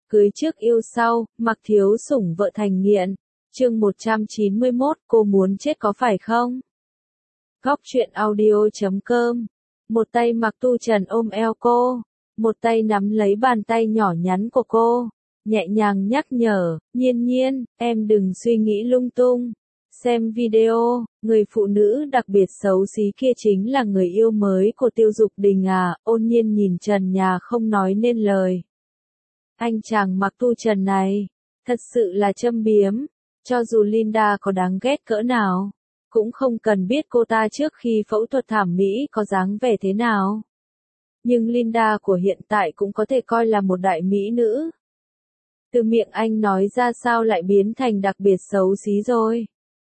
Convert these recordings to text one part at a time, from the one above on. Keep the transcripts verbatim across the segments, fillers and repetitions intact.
Cưới trước yêu sau, mặc thiếu sủng vợ thành nghiện. Chương một trăm chín mươi mốt, cô muốn chết có phải không? Góc truyện audio chấm com. Một tay Mạc Tu Trần ôm eo cô, một tay nắm lấy bàn tay nhỏ nhắn của cô, nhẹ nhàng nhắc nhở, Nhiên Nhiên, em đừng suy nghĩ lung tung. Xem video, người phụ nữ đặc biệt xấu xí kia chính là người yêu mới của Tiêu Dục Đình à? Ôn Nhiên nhìn trần nhà không nói nên lời. Anh chàng Mạc Tu Trần này, thật sự là châm biếm, cho dù Linda có đáng ghét cỡ nào, cũng không cần biết cô ta trước khi phẫu thuật thẩm mỹ có dáng vẻ thế nào. Nhưng Linda của hiện tại cũng có thể coi là một đại mỹ nữ. Từ miệng anh nói ra sao lại biến thành đặc biệt xấu xí rồi.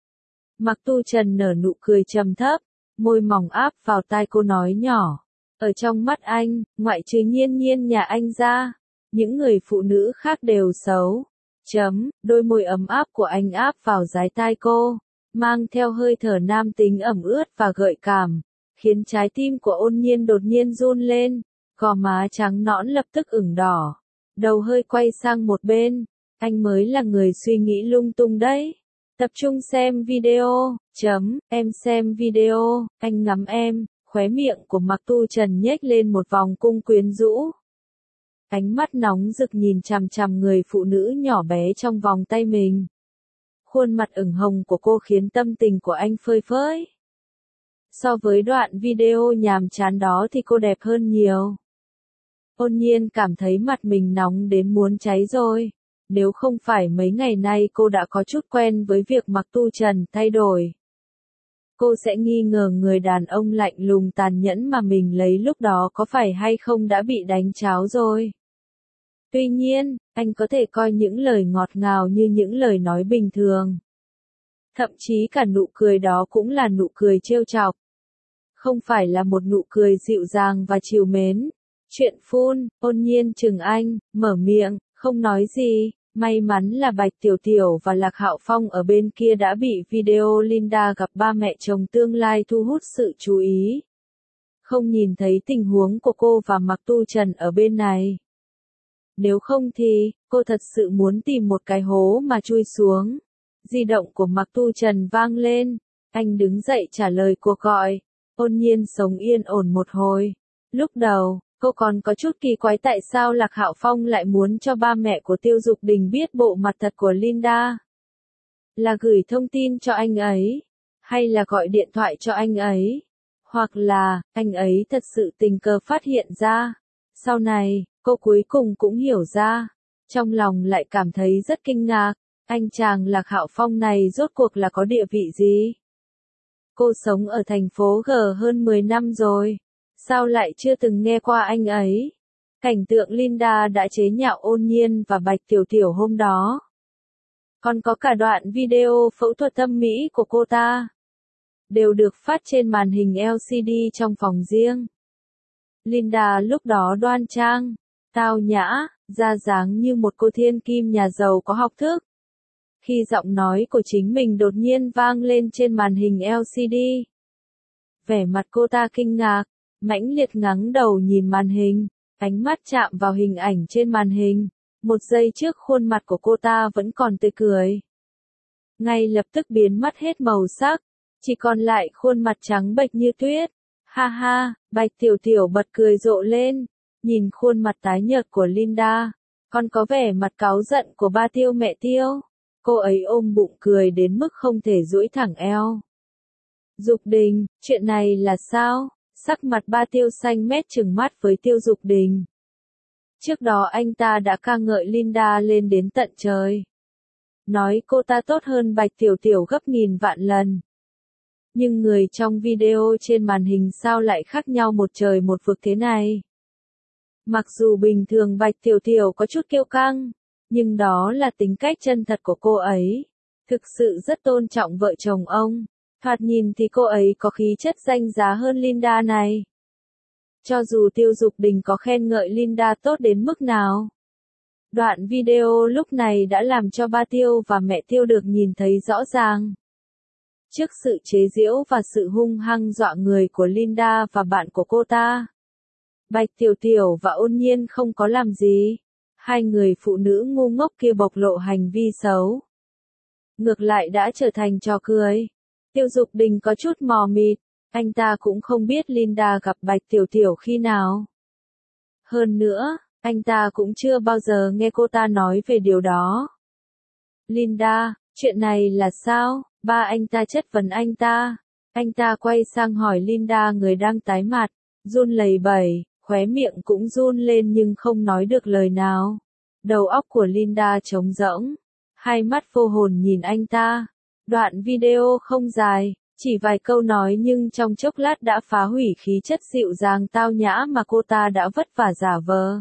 Mạc Tu Trần nở nụ cười trầm thấp, môi mỏng áp vào tai cô nói nhỏ. Ở trong mắt anh, ngoại trừ Nhiên Nhiên nhà anh ra, những người phụ nữ khác đều xấu. Chấm, đôi môi ấm áp của anh áp vào dái tai cô, mang theo hơi thở nam tính ẩm ướt và gợi cảm, khiến trái tim của Ôn Nhiên đột nhiên run lên, gò má trắng nõn lập tức ửng đỏ, đầu hơi quay sang một bên, anh mới là người suy nghĩ lung tung đấy. Tập trung xem video, chấm, em xem video, anh ngắm em, khóe miệng của Mạc Tu Trần nhếch lên một vòng cung quyến rũ. Ánh mắt nóng rực nhìn chằm chằm người phụ nữ nhỏ bé trong vòng tay mình. Khuôn mặt ửng hồng của cô khiến tâm tình của anh phơi phới. So với đoạn video nhàm chán đó thì cô đẹp hơn nhiều. Ôn Nhiên cảm thấy mặt mình nóng đến muốn cháy rồi. Nếu không phải mấy ngày nay cô đã có chút quen với việc Mạc Tu Trần thay đổi, cô sẽ nghi ngờ người đàn ông lạnh lùng tàn nhẫn mà mình lấy lúc đó có phải hay không đã bị đánh cháo rồi. Tuy nhiên, anh có thể coi những lời ngọt ngào như những lời nói bình thường. Thậm chí cả nụ cười đó cũng là nụ cười trêu chọc. Không phải là một nụ cười dịu dàng và trìu mến. Chuyện phun, Ôn Nhiên chừng anh, mở miệng, không nói gì. May mắn là Bạch Tiểu Tiểu và Lạc Hạo Phong ở bên kia đã bị video Linda gặp ba mẹ chồng tương lai thu hút sự chú ý. Không nhìn thấy tình huống của cô và Mạc Tu Trần ở bên này. Nếu không thì, cô thật sự muốn tìm một cái hố mà chui xuống. Di động của Mạc Tu Trần vang lên. Anh đứng dậy trả lời cuộc gọi. Ôn Nhiên sống yên ổn một hồi. Lúc đầu, cô còn có chút kỳ quái tại sao Lạc Hạo Phong lại muốn cho ba mẹ của Tiêu Dục Đình biết bộ mặt thật của Linda. Là gửi thông tin cho anh ấy, hay là gọi điện thoại cho anh ấy, hoặc là, anh ấy thật sự tình cờ phát hiện ra. Sau này, cô cuối cùng cũng hiểu ra, trong lòng lại cảm thấy rất kinh ngạc, anh chàng Lạc Hạo Phong này rốt cuộc là có địa vị gì? Cô sống ở thành phố G hơn mười năm rồi. Sao lại chưa từng nghe qua anh ấy? Cảnh tượng Linda đã chế nhạo Ôn Nhiên và Bạch Tiểu Tiểu hôm đó. Còn có cả đoạn video phẫu thuật thẩm mỹ của cô ta. Đều được phát trên màn hình L C D trong phòng riêng. Linda lúc đó đoan trang, tao nhã, ra dáng như một cô thiên kim nhà giàu có học thức. Khi giọng nói của chính mình đột nhiên vang lên trên màn hình L C D. Vẻ mặt cô ta kinh ngạc. Mãnh liệt ngẩng đầu nhìn màn hình, ánh mắt chạm vào hình ảnh trên màn hình, một giây trước khuôn mặt của cô ta vẫn còn tươi cười. Ngay lập tức biến mất hết màu sắc, chỉ còn lại khuôn mặt trắng bệch như tuyết. Ha ha, Bạch Tiểu Tiểu bật cười rộ lên, nhìn khuôn mặt tái nhợt của Linda, còn có vẻ mặt cáu giận của ba Tiêu mẹ Tiêu. Cô ấy ôm bụng cười đến mức không thể duỗi thẳng eo. Dục Đình, chuyện này là sao? Sắc mặt ba Tiêu xanh mét trừng mắt với Tiêu Dục Đình. Trước đó anh ta đã ca ngợi Linda lên đến tận trời. Nói cô ta tốt hơn Bạch Tiểu Tiểu gấp nghìn vạn lần. Nhưng người trong video trên màn hình sao lại khác nhau một trời một vực thế này? Mặc dù bình thường Bạch Tiểu Tiểu có chút kiêu căng, nhưng đó là tính cách chân thật của cô ấy. Thực sự rất tôn trọng vợ chồng ông. Thoạt nhìn thì cô ấy có khí chất danh giá hơn Linda này. Cho dù Tiêu Dục Đình có khen ngợi Linda tốt đến mức nào. Đoạn video lúc này đã làm cho ba Tiêu và mẹ Tiêu được nhìn thấy rõ ràng. Trước sự chế giễu và sự hung hăng dọa người của Linda và bạn của cô ta, Bạch Tiểu Tiểu và Ôn Nhiên không có làm gì. hai người phụ nữ ngu ngốc kia bộc lộ hành vi xấu. Ngược lại đã trở thành trò cười. Tiêu Dục Đình có chút mò mịt, anh ta cũng không biết Linda gặp Bạch Tiểu Tiểu khi nào. Hơn nữa, anh ta cũng chưa bao giờ nghe cô ta nói về điều đó. Linda, chuyện này là sao? Ba anh ta chất vấn anh ta. Anh ta quay sang hỏi Linda người đang tái mặt, run lẩy bẩy, khóe miệng cũng run lên nhưng không nói được lời nào. Đầu óc của Linda trống rỗng, hai mắt vô hồn nhìn anh ta. Đoạn video không dài, chỉ vài câu nói nhưng trong chốc lát đã phá hủy khí chất dịu dàng tao nhã mà cô ta đã vất vả giả vờ.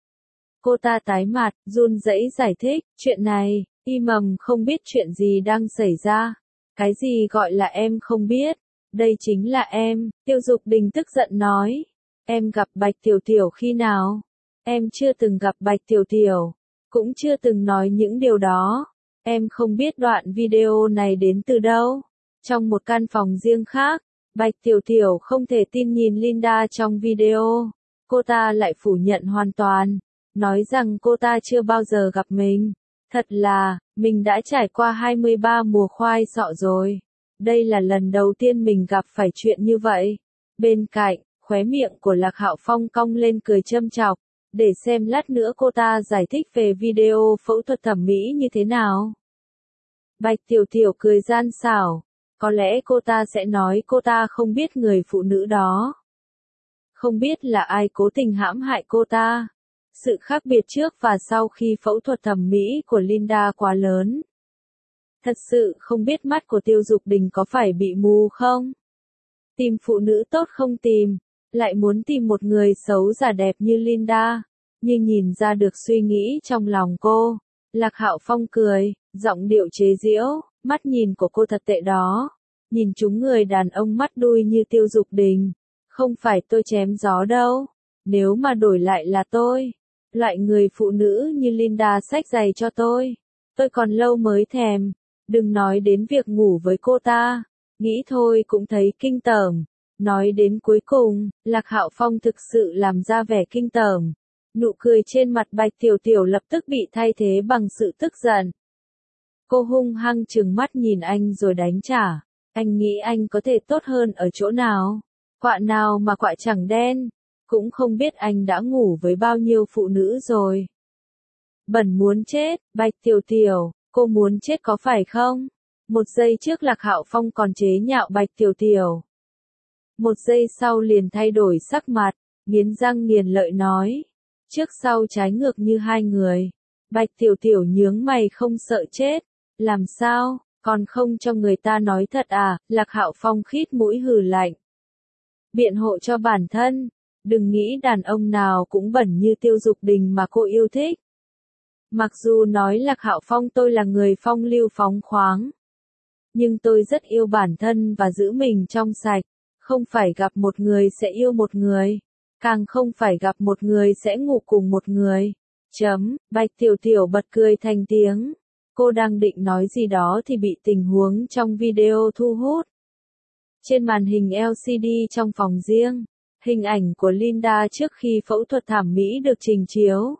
Cô ta tái mặt, run rẩy giải thích, chuyện này, y mầm không biết chuyện gì đang xảy ra. Cái gì gọi là em không biết? Đây chính là em, Tiêu Dục Đình tức giận nói. Em gặp Bạch Tiểu Tiểu khi nào? Em chưa từng gặp Bạch Tiểu Tiểu, cũng chưa từng nói những điều đó. Em không biết đoạn video này đến từ đâu. Trong một căn phòng riêng khác, Bạch Tiểu Tiểu không thể tin nhìn Linda trong video. Cô ta lại phủ nhận hoàn toàn, nói rằng cô ta chưa bao giờ gặp mình. Thật là, mình đã trải qua hai mươi ba mùa khoai sọ rồi. Đây là lần đầu tiên mình gặp phải chuyện như vậy. Bên cạnh, khóe miệng của Lạc Hạo Phong cong lên cười châm chọc, để xem lát nữa cô ta giải thích về video phẫu thuật thẩm mỹ như thế nào. Bạch Tiểu Tiểu cười gian xảo, có lẽ cô ta sẽ nói cô ta không biết người phụ nữ đó. Không biết là ai cố tình hãm hại cô ta. Sự khác biệt trước và sau khi phẫu thuật thẩm mỹ của Linda quá lớn. Thật sự không biết mắt của Tiêu Dục Đình có phải bị mù không? Tìm phụ nữ tốt không tìm, lại muốn tìm một người xấu giả đẹp như Linda, như nhìn ra được suy nghĩ trong lòng cô. Lạc Hạo Phong cười, giọng điệu chế giễu, mắt nhìn của cô thật tệ đó. Nhìn chúng người đàn ông mắt đuôi như Tiêu Dục Đình. Không phải tôi chém gió đâu. Nếu mà đổi lại là tôi, loại người phụ nữ như Linda xách giày cho tôi, tôi còn lâu mới thèm. Đừng nói đến việc ngủ với cô ta. Nghĩ thôi cũng thấy kinh tởm. Nói đến cuối cùng, Lạc Hạo Phong thực sự làm ra vẻ kinh tởm. Nụ cười trên mặt Bạch Tiểu Tiểu lập tức bị thay thế bằng sự tức giận. Cô hung hăng trừng mắt nhìn anh rồi đánh trả. Anh nghĩ anh có thể tốt hơn ở chỗ nào? Quạ nào mà quạ chẳng đen. Cũng không biết anh đã ngủ với bao nhiêu phụ nữ rồi. Bẩn muốn chết, Bạch Tiểu Tiểu, cô muốn chết có phải không? Một giây trước Lạc Hạo Phong còn chế nhạo Bạch Tiểu Tiểu. Một giây sau liền thay đổi sắc mặt, nghiến răng nghiền lợi nói. Trước sau trái ngược như hai người. Bạch Tiểu Tiểu nhướng mày không sợ chết. Làm sao, còn không cho người ta nói thật à? Lạc Hạo Phong khít mũi hừ lạnh. Biện hộ cho bản thân. Đừng nghĩ đàn ông nào cũng bẩn như Tiêu Dục Đình mà cô yêu thích. Mặc dù nói Lạc Hạo Phong tôi là người phong lưu phóng khoáng, nhưng tôi rất yêu bản thân và giữ mình trong sạch. Không phải gặp một người sẽ yêu một người, càng không phải gặp một người sẽ ngủ cùng một người. Chấm, Bạch Tiểu Tiểu bật cười thành tiếng. Cô đang định nói gì đó thì bị tình huống trong video thu hút. Trên màn hình L C D trong phòng riêng, hình ảnh của Linda trước khi phẫu thuật thẩm mỹ được trình chiếu.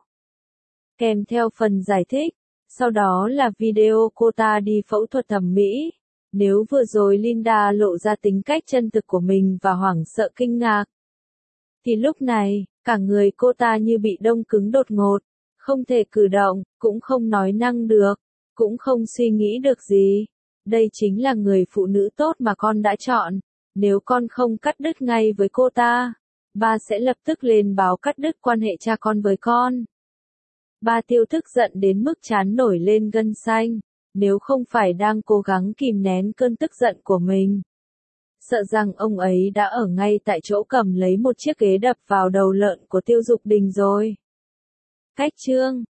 Kèm theo phần giải thích, sau đó là video cô ta đi phẫu thuật thẩm mỹ. Nếu vừa rồi Linda lộ ra tính cách chân thực của mình và hoảng sợ kinh ngạc, thì lúc này, cả người cô ta như bị đông cứng đột ngột, không thể cử động, cũng không nói năng được, cũng không suy nghĩ được gì. Đây chính là người phụ nữ tốt mà con đã chọn. Nếu con không cắt đứt ngay với cô ta, ba sẽ lập tức lên báo cắt đứt quan hệ cha con với con. Ba Tiêu tức giận đến mức trán nổi lên gân xanh. Nếu không phải đang cố gắng kìm nén cơn tức giận của mình, sợ rằng ông ấy đã ở ngay tại chỗ cầm lấy một chiếc ghế đập vào đầu lợn của Tiêu Dục Đình rồi. Cách chương